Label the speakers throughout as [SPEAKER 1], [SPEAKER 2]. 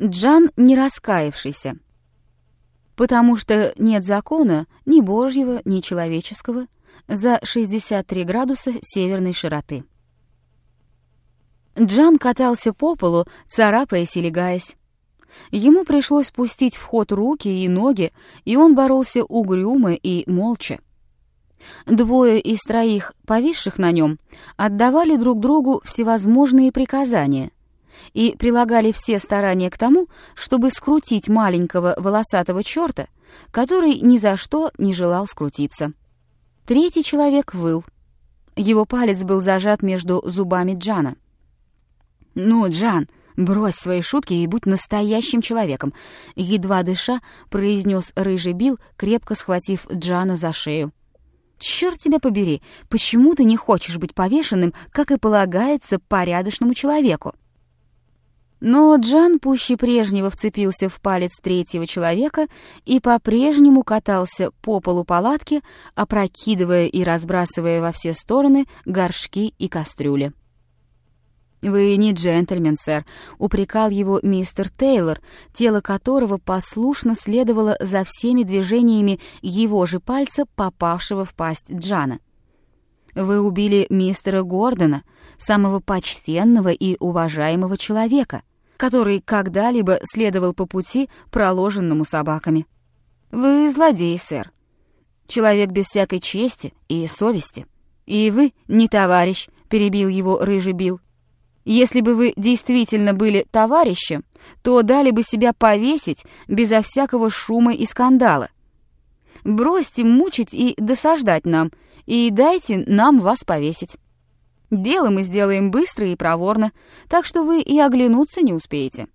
[SPEAKER 1] Джан не раскаявшийся, потому что нет закона ни божьего, ни человеческого за 63 градуса северной широты. Джан катался по полу, царапаясь и легаясь. Ему пришлось пустить в ход руки и ноги, и он боролся угрюмо и молча. Двое из троих, повисших на нем, отдавали друг другу всевозможные приказания и прилагали все старания к тому, чтобы скрутить маленького волосатого черта, который ни за что не желал скрутиться. Третий человек выл. Его палец был зажат между зубами Джана. «Ну, Джан, брось свои шутки и будь настоящим человеком», — едва дыша произнес рыжий Билл, крепко схватив Джана за шею. «Черт тебя побери, почему ты не хочешь быть повешенным, как и полагается порядочному человеку?» Но Джан пуще прежнего вцепился в палец третьего человека и по-прежнему катался по полу палатки, опрокидывая и разбрасывая во все стороны горшки и кастрюли. «Вы не джентльмен, сэр», — упрекал его мистер Тейлор, тело которого послушно следовало за всеми движениями его же пальца, попавшего в пасть Джана. «Вы убили мистера Гордона, самого почтенного и уважаемого человека, который когда-либо следовал по пути, проложенному собаками. Вы злодей, сэр, человек без всякой чести и совести. И вы не товарищ», — перебил его рыжий Билл. «Если бы вы действительно были товарищем, то дали бы себя повесить безо всякого шума и скандала. Бросьте мучить и досаждать нам, и дайте нам вас повесить. Дело мы сделаем быстро и проворно, так что вы и оглянуться не успеете».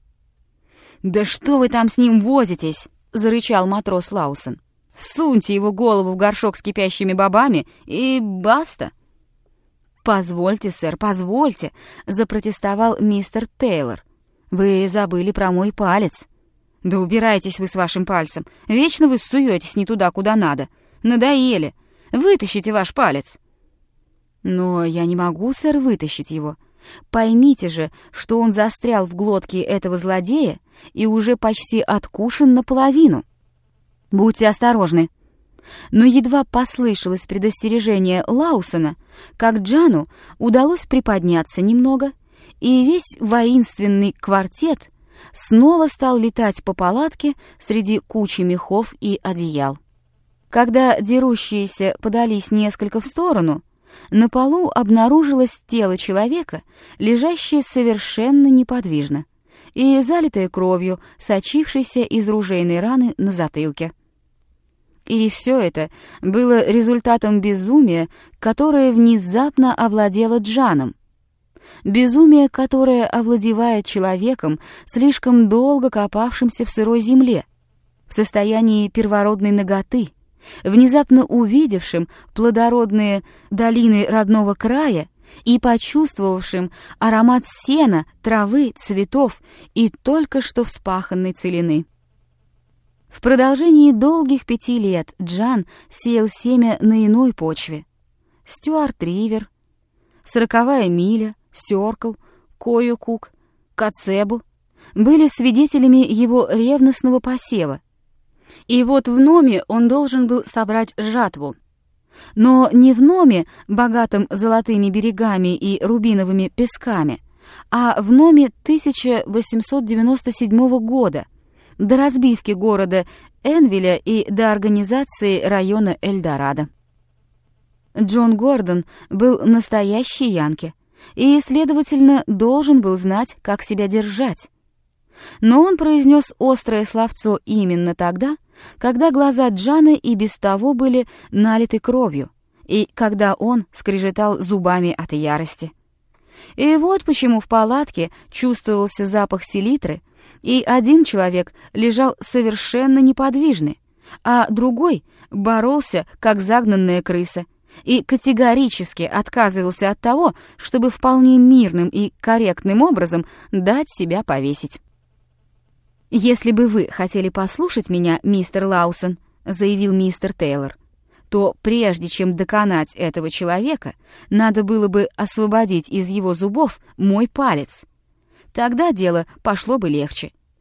[SPEAKER 1] «Да что вы там с ним возитесь?» — зарычал матрос Лаусон. «Всуньте его голову в горшок с кипящими бобами, и баста!» «Позвольте, сэр, позвольте», — запротестовал мистер Тейлор. «Вы забыли про мой палец». «Да убирайтесь вы с вашим пальцем. Вечно вы суетесь не туда, куда надо. Надоели. Вытащите ваш палец». «Но я не могу, сэр, вытащить его. Поймите же, что он застрял в глотке этого злодея и уже почти откушен наполовину. Будьте осторожны». Но едва послышалось предостережение Лаусона, как Джану удалось приподняться немного, и весь воинственный квартет снова стал летать по палатке среди кучи мехов и одеял. Когда дерущиеся подались несколько в сторону, на полу обнаружилось тело человека, лежащее совершенно неподвижно и залитое кровью, сочившейся из ружейной раны на затылке. И все это было результатом безумия, которое внезапно овладело Джаном. Безумие, которое овладевает человеком, слишком долго копавшимся в сырой земле, в состоянии первородной наготы, внезапно увидевшим плодородные долины родного края и почувствовавшим аромат сена, травы, цветов и только что вспаханной целины. В продолжении долгих 5 лет Джан сеял семя на иной почве. Стюарт-Ривер, 40-я миля, Сёркл, Койо-Кук, Коцебу были свидетелями его ревностного посева. И вот в Номе он должен был собрать жатву. Но не в Номе, богатом золотыми берегами и рубиновыми песками, а в Номе 1897 года, до разбивки города Энвиля и до организации района Эльдорадо. Джон Гордон был настоящий янки и, следовательно, должен был знать, как себя держать. Но он произнес острое словцо именно тогда, когда глаза Джана и без того были налиты кровью, и когда он скрежетал зубами от ярости. И вот почему в палатке чувствовался запах селитры, и один человек лежал совершенно неподвижный, а другой боролся, как загнанная крыса, и категорически отказывался от того, чтобы вполне мирным и корректным образом дать себя повесить. «Если бы вы хотели послушать меня, мистер Лаусон», — заявил мистер Тейлор, «то прежде чем доконать этого человека, надо было бы освободить из его зубов мой палец. Тогда дело пошло бы легче,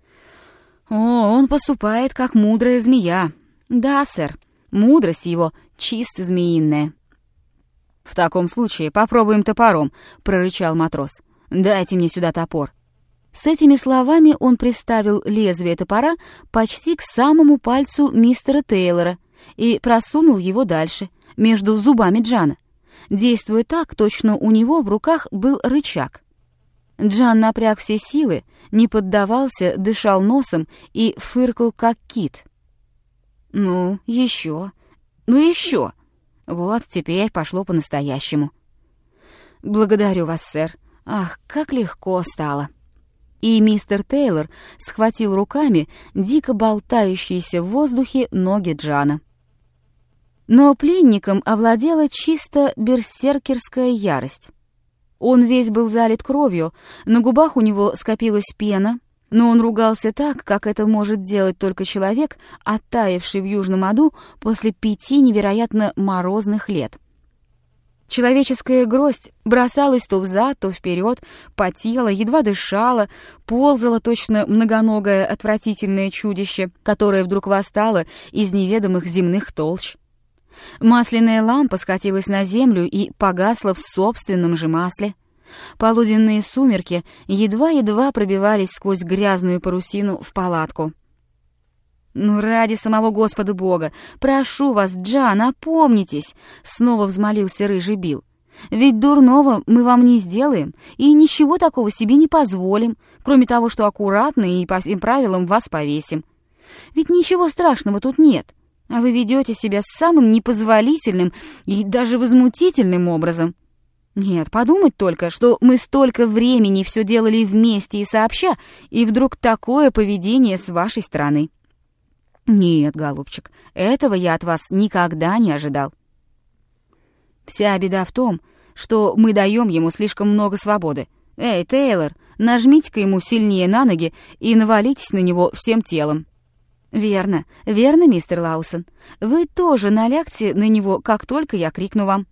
[SPEAKER 1] О, он поступает, как мудрая змея. Да, сэр, мудрость его чисто змеиная. «В таком случае попробуем топором», — прорычал матрос. «Дайте мне сюда топор». С этими словами он приставил лезвие топора почти к самому пальцу мистера Тейлора и просунул его дальше, между зубами Джана, действуя так, точно у него в руках был рычаг. Джан напряг все силы, не поддавался, дышал носом и фыркал, как кит. «Ну, еще, ну еще. Вот теперь пошло по-настоящему». «Благодарю вас, сэр. Ах, как легко стало». И мистер Тейлор схватил руками дико болтающиеся в воздухе ноги Джана. Но пленником овладела чисто берсеркерская ярость. Он весь был залит кровью, на губах у него скопилась пена, но он ругался так, как это может делать только человек, оттаивший в южном аду после 5 невероятно морозных лет. Человеческая гроздь бросалась то взад, то вперед, потела, едва дышала, ползала точно многоногое отвратительное чудище, которое вдруг восстало из неведомых земных толщ. Масляная лампа скатилась на землю и погасла в собственном же масле. Полуденные сумерки едва-едва пробивались сквозь грязную парусину в палатку. «Ну, ради самого Господа Бога, прошу вас, Джан, опомнитесь!» — снова взмолился рыжий Билл. «Ведь дурного мы вам не сделаем и ничего такого себе не позволим, кроме того, что аккуратно и по всем правилам вас повесим. Ведь ничего страшного тут нет, а вы ведете себя самым непозволительным и даже возмутительным образом. Нет, подумать только, что мы столько времени все делали вместе и сообща, и вдруг такое поведение с вашей стороны. Нет, голубчик, этого я от вас никогда не ожидал. Вся беда в том, что мы даем ему слишком много свободы. Эй, Тейлор, нажмите-ка ему сильнее на ноги и навалитесь на него всем телом». «Верно, верно, мистер Лаусон. Вы тоже налягте на него, как только я крикну вам».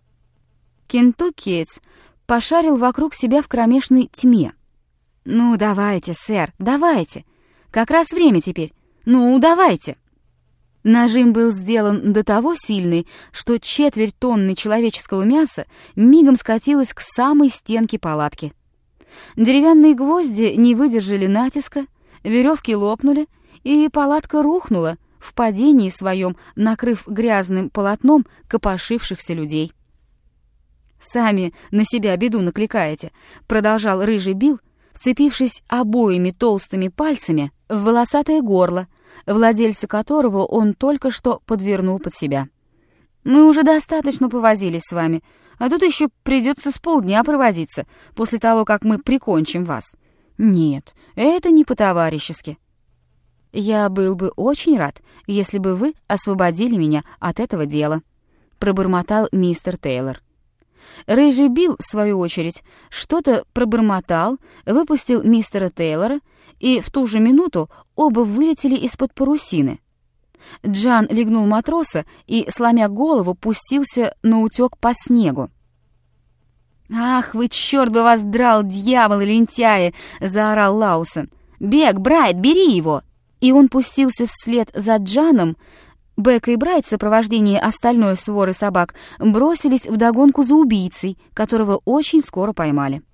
[SPEAKER 1] Кентуккиец пошарил вокруг себя в кромешной тьме. «Ну, давайте, сэр, давайте. Как раз время теперь. Ну, давайте». Нажим был сделан до того сильный, что 1/4 тонны человеческого мяса мигом скатилась к самой стенке палатки. Деревянные гвозди не выдержали натиска, веревки лопнули, и палатка рухнула в падении своем, накрыв грязным полотном копошившихся людей. «Сами на себя беду накликаете», — продолжал рыжий Билл, вцепившись обоими толстыми пальцами в волосатое горло, владельца которого он только что подвернул под себя. «Мы уже достаточно повозились с вами, а тут еще придется с полдня провозиться после того, как мы прикончим вас. Нет, это не по-товарищески. Я был бы очень рад, если бы вы освободили меня от этого дела», — пробормотал мистер Тейлор. Рыжий Билл, в свою очередь, что-то пробормотал, выпустил мистера Тейлора, и в ту же минуту оба вылетели из-под парусины. Джан легнул матроса и, сломя голову, пустился наутёк по снегу. «Ах вы, черт бы вас драл, дьяволы лентяи!» — заорал Лаусон. «Бек, Брайт, бери его!» И он пустился вслед за Джаном. Бек и Брайт в сопровождении остальной своры собак бросились вдогонку за убийцей, которого очень скоро поймали.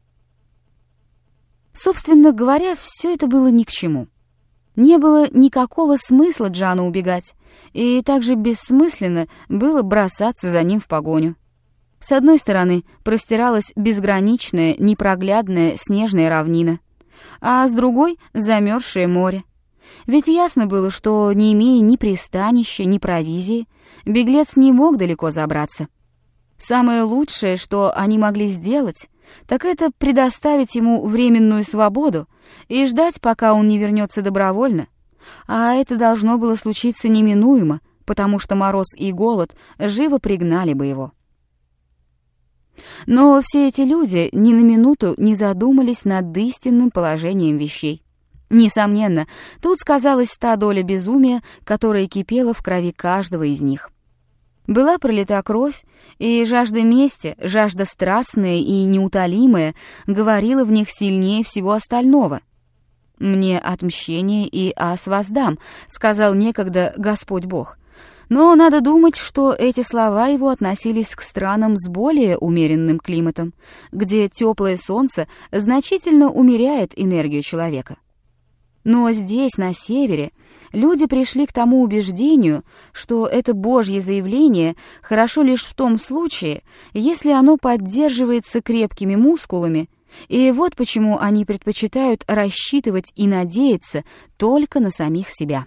[SPEAKER 1] Собственно говоря, все это было ни к чему. Не было никакого смысла Джану убегать, и также бессмысленно было бросаться за ним в погоню. С одной стороны простиралась безграничная, непроглядная снежная равнина, а с другой — замерзшее море. Ведь ясно было, что, не имея ни пристанища, ни провизии, беглец не мог далеко забраться. Самое лучшее, что они могли сделать, так это предоставить ему временную свободу и ждать, пока он не вернется добровольно, а это должно было случиться неминуемо, потому что мороз и голод живо пригнали бы его. Но все эти люди ни на минуту не задумались над истинным положением вещей. Несомненно, тут сказалась та доля безумия, которая кипела в крови каждого из них. Была пролита кровь, и жажда мести, жажда страстная и неутолимая, говорила в них сильнее всего остального. «Мне отмщение и ас воздам», — сказал некогда Господь Бог. Но надо думать, что эти слова его относились к странам с более умеренным климатом, где теплое солнце значительно умеряет энергию человека. Но здесь, на севере, люди пришли к тому убеждению, что это Божье заявление хорошо лишь в том случае, если оно поддерживается крепкими мускулами, и вот почему они предпочитают рассчитывать и надеяться только на самих себя.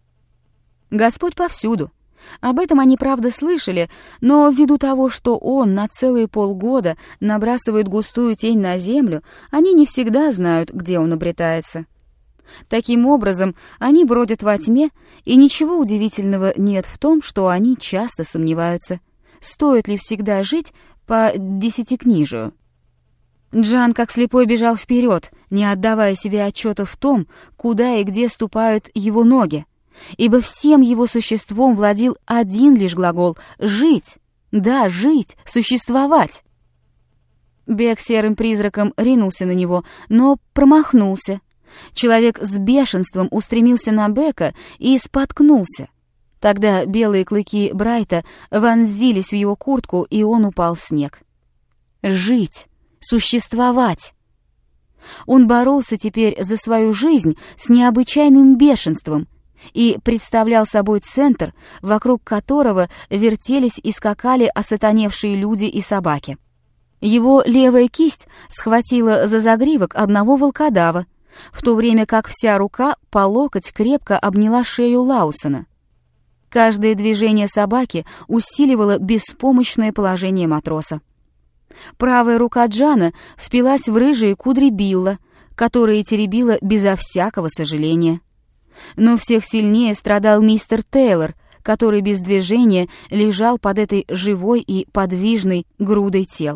[SPEAKER 1] Господь повсюду. Об этом они, правда, слышали, но ввиду того, что Он на целые полгода набрасывает густую тень на землю, они не всегда знают, где Он обретается. Таким образом, они бродят во тьме, и ничего удивительного нет в том, что они часто сомневаются, стоит ли всегда жить по десятикнижию. Джан, как слепой, бежал вперед, не отдавая себе отчета в том, куда и где ступают его ноги, ибо всем его существом владел один лишь глагол «жить». Да, жить, существовать. Бег серым призраком ринулся на него, но промахнулся. Человек с бешенством устремился на Бека и споткнулся. Тогда белые клыки Брайта вонзились в его куртку, и он упал в снег. Жить, существовать. Он боролся теперь за свою жизнь с необычайным бешенством и представлял собой центр, вокруг которого вертелись и скакали осатаневшие люди и собаки. Его левая кисть схватила за загривок одного волкодава, в то время как вся рука по локоть крепко обняла шею Лаусона. Каждое движение собаки усиливало беспомощное положение матроса. Правая рука Джана впилась в рыжие кудри Билла, которые теребила безо всякого сожаления. Но всех сильнее страдал мистер Тейлор, который без движения лежал под этой живой и подвижной грудой тел.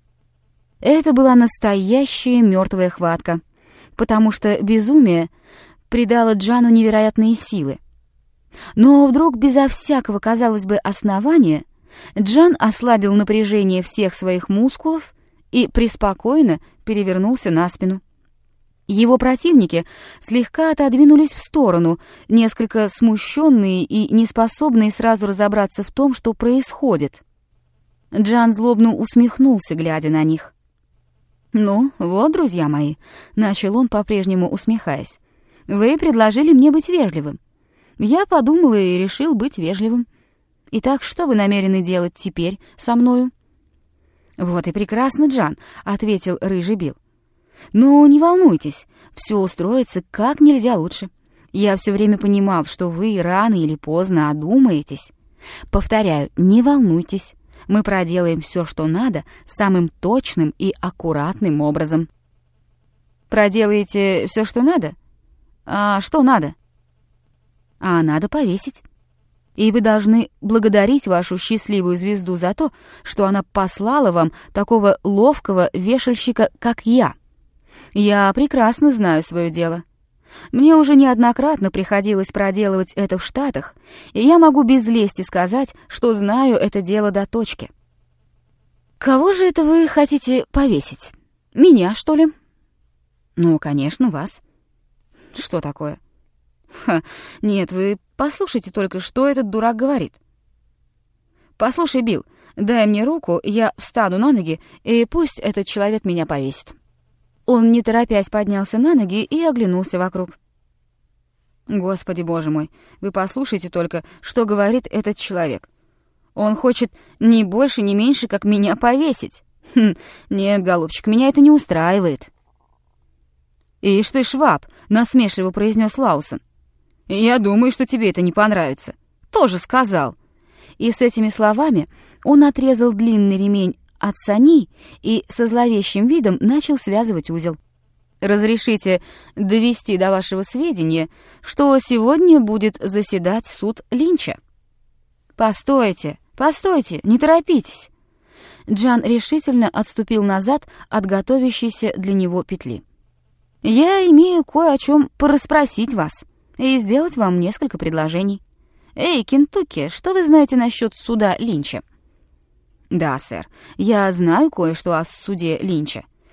[SPEAKER 1] Это была настоящая мертвая хватка, потому что безумие придало Джану невероятные силы. Но вдруг, безо всякого, казалось бы, основания, Джан ослабил напряжение всех своих мускулов и преспокойно перевернулся на спину. Его противники слегка отодвинулись в сторону, несколько смущенные и неспособные сразу разобраться в том, что происходит. Джан злобно усмехнулся, глядя на них. «Ну, вот, друзья мои», — начал он, по-прежнему усмехаясь, — «вы предложили мне быть вежливым. Я подумал и решил быть вежливым. Итак, что вы намерены делать теперь со мною?» «Вот и прекрасно, Джан», — ответил рыжий Билл. «Но не волнуйтесь, все устроится как нельзя лучше. Я все время понимал, что вы рано или поздно одумаетесь. Повторяю, не волнуйтесь, мы проделаем все, что надо, самым точным и аккуратным образом». «Проделаете все, что надо? А что надо?» «А надо повесить. И вы должны благодарить вашу счастливую звезду за то, что она послала вам такого ловкого вешальщика, как я. Я прекрасно знаю свое дело. Мне уже неоднократно приходилось проделывать это в Штатах, и я могу без лести сказать, что знаю это дело до точки». «Кого же это вы хотите повесить? Меня, что ли?» «Ну, конечно, вас». «Что такое?» «Ха, нет, вы послушайте только, что этот дурак говорит». «Послушай, Билл, дай мне руку, я встану на ноги, и пусть этот человек меня повесит». Он, не торопясь, поднялся на ноги и оглянулся вокруг. «Господи, боже мой, вы послушайте только, что говорит этот человек. Он хочет ни больше, ни меньше, как меня повесить. Нет, голубчик, меня это не устраивает». «Ишь ты, шваб», — насмешливо произнес Лаусон. «Я думаю, что тебе это не понравится. Тоже сказал». И с этими словами он отрезал длинный ремень от саней и со зловещим видом начал связывать узел. «Разрешите довести до вашего сведения, что сегодня будет заседать суд Линча». «Постойте, постойте, не торопитесь». Джан решительно отступил назад от готовящейся для него петли. «Я имею кое о чем порасспросить вас и сделать вам несколько предложений. Эй, Кентукки, что вы знаете насчет суда Линча?» «Да, сэр, я знаю кое-что о суде Линча.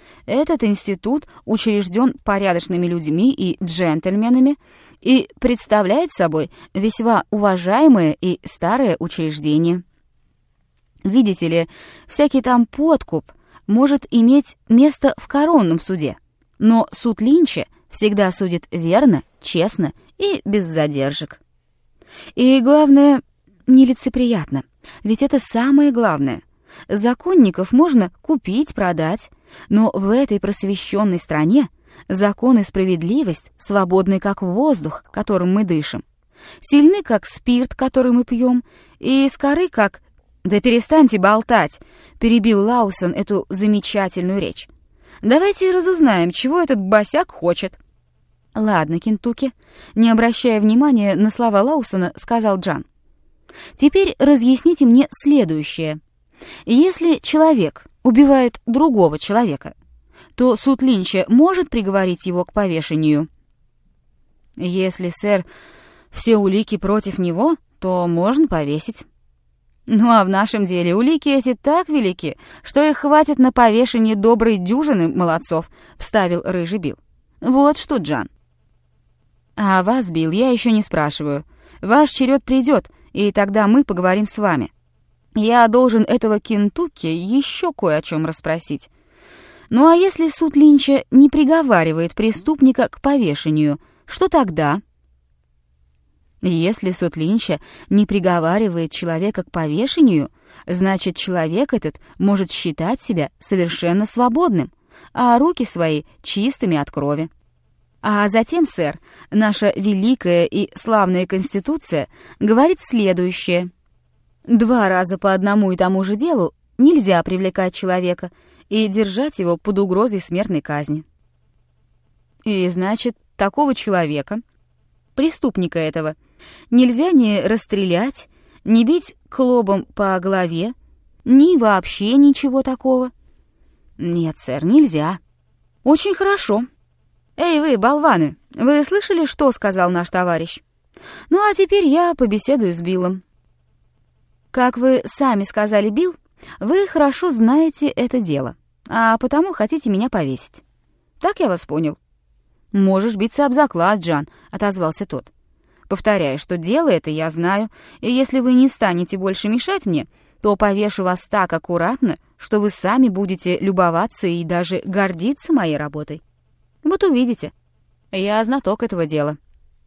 [SPEAKER 1] Этот институт учрежден порядочными людьми и джентльменами и представляет собой весьма уважаемое и старое учреждение. Видите ли, всякий там подкуп может иметь место в коронном суде, но суд Линча всегда судит верно, честно и без задержек. И главное, нелицеприятно, ведь это самое главное. Законников можно купить, продать, но в этой просвещенной стране закон и справедливость свободны, как воздух, которым мы дышим, сильны, как спирт, который мы пьем, и скоры, как... «Да перестаньте болтать!» — перебил Лаусон эту замечательную речь. «Давайте разузнаем, чего этот босяк хочет». «Ладно, Кентукки», — не обращая внимания на слова Лаусона, сказал Джан. «Теперь разъясните мне следующее. Если человек убивает другого человека, то суд Линча может приговорить его к повешению?» «Если, сэр, все улики против него, то можно повесить». «Ну а в нашем деле улики эти так велики, что их хватит на повешение доброй дюжины молодцов», — вставил Рыжий Билл. «Вот что, Джан». «А вас, Билл, я еще не спрашиваю. Ваш черед придет, и тогда мы поговорим с вами. Я должен этого Кентукки еще кое о чем расспросить. Ну а если суд Линча не приговаривает преступника к повешению, что тогда?» «Если суд Линча не приговаривает человека к повешению, значит, человек этот может считать себя совершенно свободным, а руки свои чистыми от крови. А затем, сэр, наша великая и славная Конституция говорит следующее. 2 раза по одному и тому же делу нельзя привлекать человека и держать его под угрозой смертной казни. И значит, такого человека, преступника этого, нельзя ни расстрелять, ни бить клобом по голове, ни вообще ничего такого. Нет, сэр, нельзя. Очень хорошо. Эй, вы, болваны, вы слышали, что сказал наш товарищ? Ну, а теперь я побеседую с Биллом. Как вы сами сказали, Билл, вы хорошо знаете это дело, а потому хотите меня повесить. Так я вас понял. Можешь биться об заклад, Джан, отозвался тот. Повторяю, что дело это я знаю, и если вы не станете больше мешать мне, то повешу вас так аккуратно, что вы сами будете любоваться и даже гордиться моей работой. Вот увидите. Я знаток этого дела.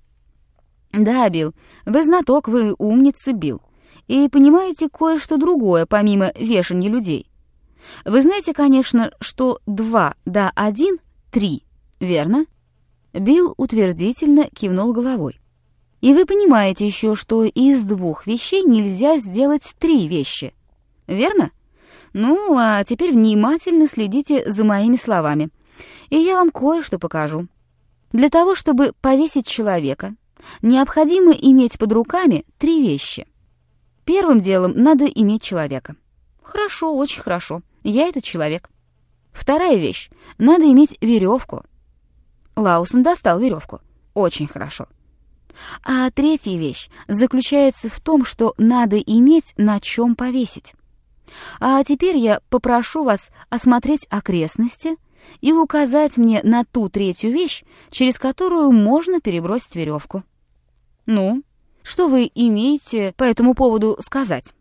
[SPEAKER 1] Да, Билл, вы знаток, вы умница, Билл. И понимаете кое-что другое, помимо вешания людей. Вы знаете, конечно, что 2 да 1 — 3, верно? Билл утвердительно кивнул головой. И вы понимаете еще, что из 2 вещей нельзя сделать 3 вещи, верно? Ну, а теперь внимательно следите за моими словами, и я вам кое-что покажу. Для того, чтобы повесить человека, необходимо иметь под руками 3 вещи. Первым делом надо иметь человека. Хорошо, очень хорошо, я этот человек. Вторая вещь, надо иметь веревку. Лаусон достал веревку. Очень хорошо. А третья вещь заключается в том, что надо иметь на чем повесить. А теперь я попрошу вас осмотреть окрестности и указать мне на ту 3-ю вещь, через которую можно перебросить веревку. Ну, что вы имеете по этому поводу сказать?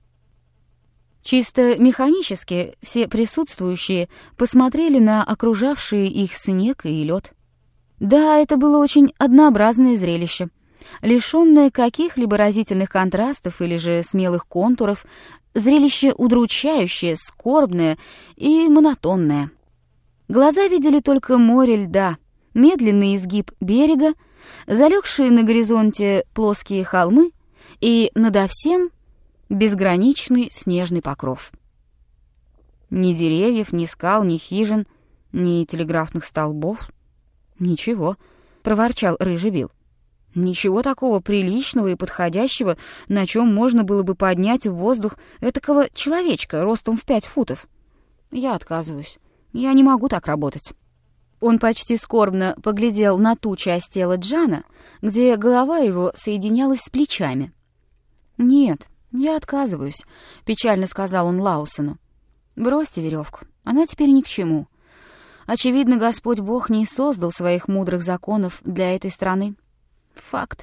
[SPEAKER 1] Чисто механически все присутствующие посмотрели на окружавший их снег и лед. Да, это было очень однообразное зрелище, лишённое каких-либо разительных контрастов или же смелых контуров, зрелище удручающее, скорбное и монотонное. Глаза видели только море льда, медленный изгиб берега, залегшие на горизонте плоские холмы и надо всем безграничный снежный покров. Ни деревьев, ни скал, ни хижин, ни телеграфных столбов. «Ничего», — проворчал Рыжий Билл. «Ничего такого приличного и подходящего, на чем можно было бы поднять в воздух этакого человечка ростом в 5 футов. Я отказываюсь. Я не могу так работать». Он почти скорбно поглядел на ту часть тела Джана, где голова его соединялась с плечами. «Нет, я отказываюсь», — печально сказал он Лаусону. «Бросьте веревку, она теперь ни к чему. Очевидно, Господь Бог не создал своих мудрых законов для этой страны. Факт.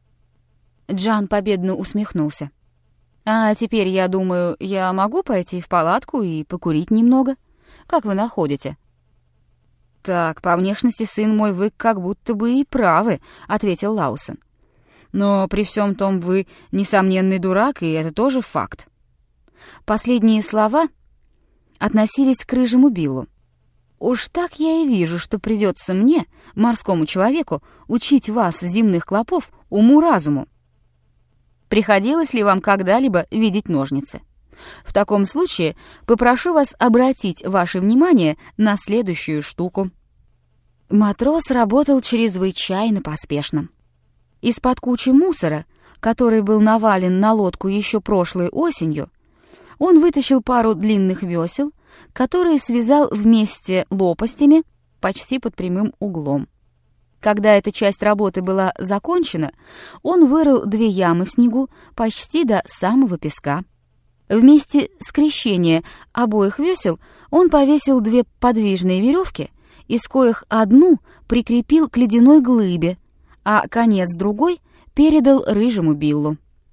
[SPEAKER 1] Джан победно усмехнулся. «А теперь, я думаю, я могу пойти в палатку и покурить немного? Как вы находите?» «Так, по внешности, сын мой, вы как будто бы и правы», — ответил Лаусон. «Но при всем том вы несомненный дурак, и это тоже факт». Последние слова относились к рыжему Биллу. «Уж так я и вижу, что придется мне, морскому человеку, учить вас, земных клопов, уму-разуму. Приходилось ли вам когда-либо видеть ножницы? В таком случае попрошу вас обратить ваше внимание на следующую штуку». Матрос работал чрезвычайно поспешно. Из-под кучи мусора, который был навален на лодку еще прошлой осенью, он вытащил пару длинных весел, которые связал вместе лопастями почти под прямым углом. Когда эта часть работы была закончена, он вырыл 2 ямы в снегу почти до самого песка. Вместе скрещения обоих весел он повесил 2 подвижные веревки, из коих одну прикрепил к ледяной глыбе, а конец другой передал рыжему Биллу.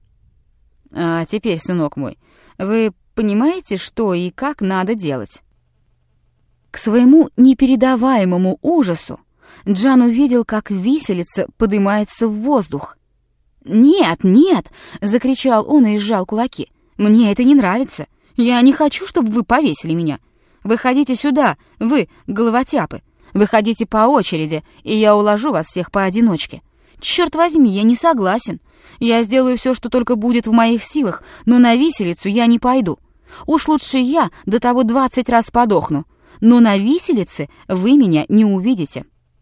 [SPEAKER 1] «А теперь, сынок мой, вы понимаете, что и как надо делать?» К своему непередаваемому ужасу Джан увидел, как виселица поднимается в воздух. «Нет, нет!» — закричал он и сжал кулаки. «Мне это не нравится. Я не хочу, чтобы вы повесили меня. Выходите сюда, вы, головотяпы. Выходите по очереди, и я уложу вас всех поодиночке. Черт возьми, я не согласен. Я сделаю все, что только будет в моих силах, но на виселицу я не пойду. Уж лучше я до того 20 раз подохну. Но на виселице вы меня не увидите».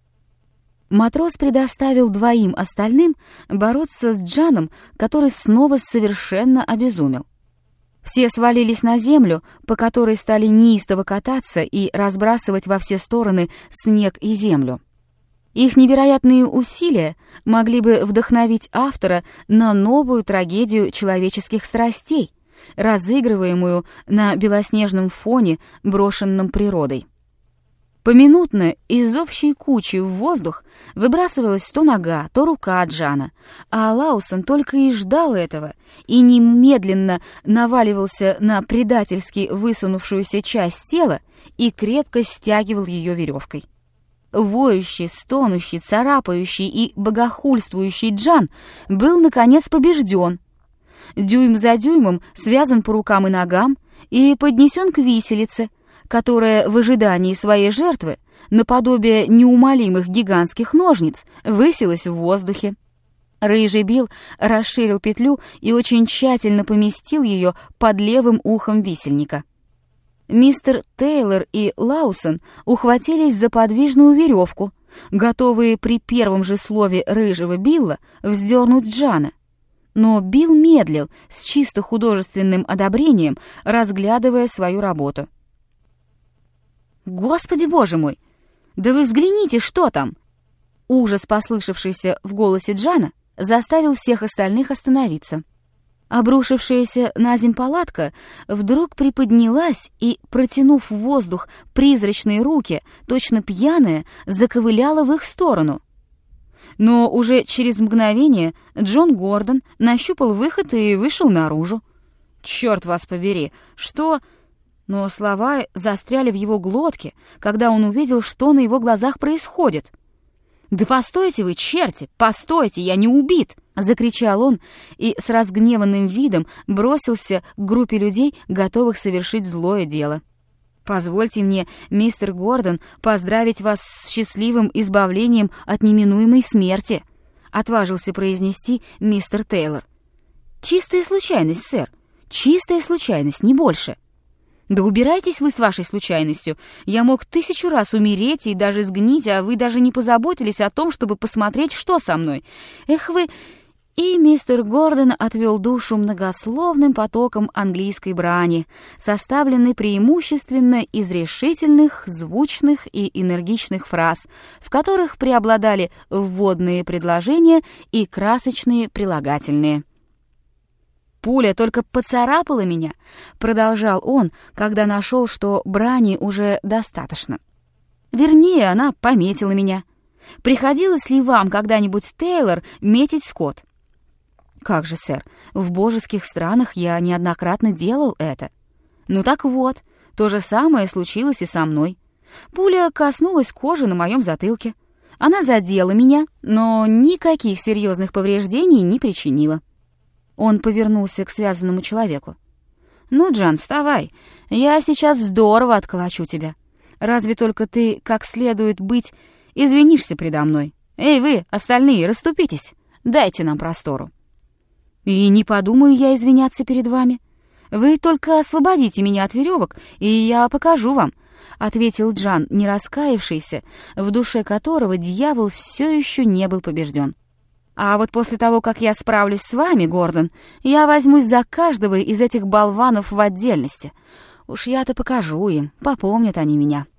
[SPEAKER 1] Матрос предоставил 2 остальным бороться с Джаном, который снова совершенно обезумел. Все свалились на землю, по которой стали неистово кататься и разбрасывать во все стороны снег и землю. Их невероятные усилия могли бы вдохновить автора на новую трагедию человеческих страстей, разыгрываемую на белоснежном фоне, брошенном природой. Поминутно из общей кучи в воздух выбрасывалась то нога, то рука Джана, а Лаусон только и ждал этого и немедленно наваливался на предательски высунувшуюся часть тела и крепко стягивал ее веревкой. Воющий, стонущий, царапающий и богохульствующий Джан был, наконец, побежден. Дюйм за дюймом связан по рукам и ногам и поднесен к виселице, которая в ожидании своей жертвы, наподобие неумолимых гигантских ножниц, высилась в воздухе. Рыжий Билл расширил петлю и очень тщательно поместил ее под левым ухом висельника. Мистер Тейлор и Лаусон ухватились за подвижную веревку, готовые при первом же слове рыжего Билла вздернуть Джана. Но Билл медлил с чисто художественным одобрением, разглядывая свою работу. «Господи, боже мой! Да вы взгляните, что там!» Ужас, послышавшийся в голосе Джана, заставил всех остальных остановиться. Обрушившаяся на земь палатка вдруг приподнялась и, протянув в воздух призрачные руки, точно пьяная, заковыляла в их сторону. Но уже через мгновение Джон Гордон нащупал выход и вышел наружу. «Черт вас побери! Что...» Но слова застряли в его глотке, когда он увидел, что на его глазах происходит. «Да постойте вы, черти! Постойте, я не убит!» — закричал он и с разгневанным видом бросился к группе людей, готовых совершить злое дело. «Позвольте мне, мистер Гордон, поздравить вас с счастливым избавлением от неминуемой смерти», — отважился произнести мистер Тейлор. «Чистая случайность, сэр. Чистая случайность, не больше». «Да убирайтесь вы с вашей случайностью. Я мог 1000 раз умереть и даже сгнить, а вы даже не позаботились о том, чтобы посмотреть, что со мной. Эх вы...» И мистер Гордон отвел душу многословным потоком английской брани, составленной преимущественно из решительных, звучных и энергичных фраз, в которых преобладали вводные предложения и красочные прилагательные. «Пуля только поцарапала меня», — продолжал он, когда нашел, что брани уже достаточно. Вернее, она пометила меня. Приходилось ли вам когда-нибудь, Тейлор, метить скот? Как же, сэр, в божеских странах я неоднократно делал это. Ну так вот, то же самое случилось и со мной. Пуля коснулась кожи на моем затылке. Она задела меня, но никаких серьезных повреждений не причинила. Он повернулся к связанному человеку. «Ну, Джан, вставай, я сейчас здорово отколочу тебя. Разве только ты, как следует быть, извинишься предо мной. Эй, вы, остальные, расступитесь, дайте нам простору». «И не подумаю я извиняться перед вами. Вы только освободите меня от веревок, и я покажу вам», — ответил Джан, не раскаявшийся, в душе которого дьявол все еще не был побежден. «А вот после того, как я справлюсь с вами, Гордон, я возьмусь за каждого из этих болванов в отдельности. Уж я-то покажу им, попомнят они меня».